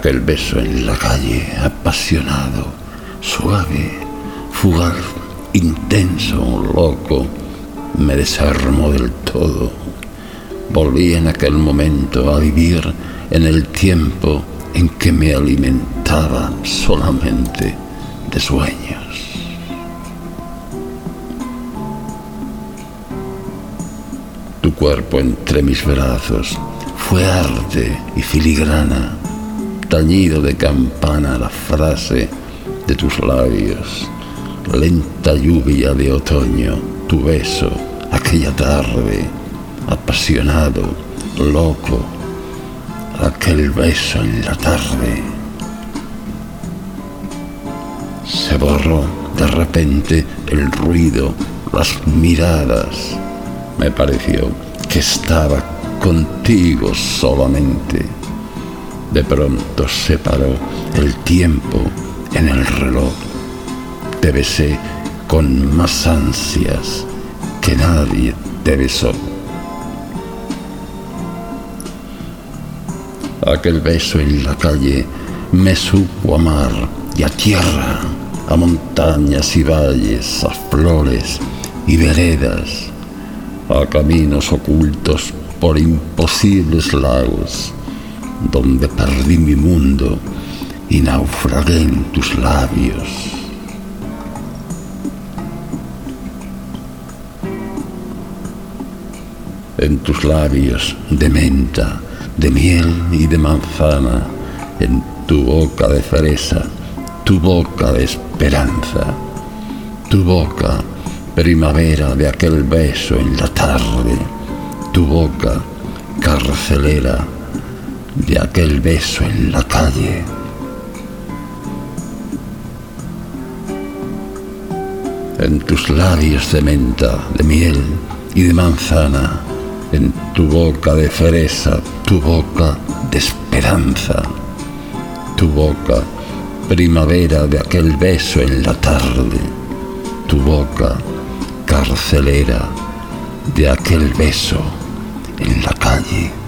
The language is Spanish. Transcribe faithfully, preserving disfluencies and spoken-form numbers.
Aquel beso en la calle, apasionado, suave, fugaz, intenso, loco, me desarmó del todo. Volví en aquel momento a vivir en el tiempo en que me alimentaba solamente de sueños. Tu cuerpo entre mis brazos fue arte y filigrana, tañido de campana la frase de tus labios, lenta lluvia de otoño, tu beso aquella tarde, apasionado, loco, aquel beso en la tarde. Se borró de repente el ruido, las miradas. Me pareció que estaba contigo solamente. De pronto se paró el tiempo en el reloj. Te besé con más ansias que nadie te besó. Aquel beso en la calle me supo a mar y a tierra, a montañas y valles, a flores y veredas, a caminos ocultos por imposibles lagos, donde perdí mi mundo y naufragué en tus labios. En tus labios de menta, de miel y de manzana, en tu boca de fresa, tu boca de esperanza, tu boca primavera de aquel beso en la tarde, tu boca carcelera de aquel beso en la calle. En tus labios de menta, de miel y de manzana, en tu boca de fresa, tu boca de esperanza, tu boca primavera de aquel beso en la tarde, tu boca carcelera de aquel beso en la calle.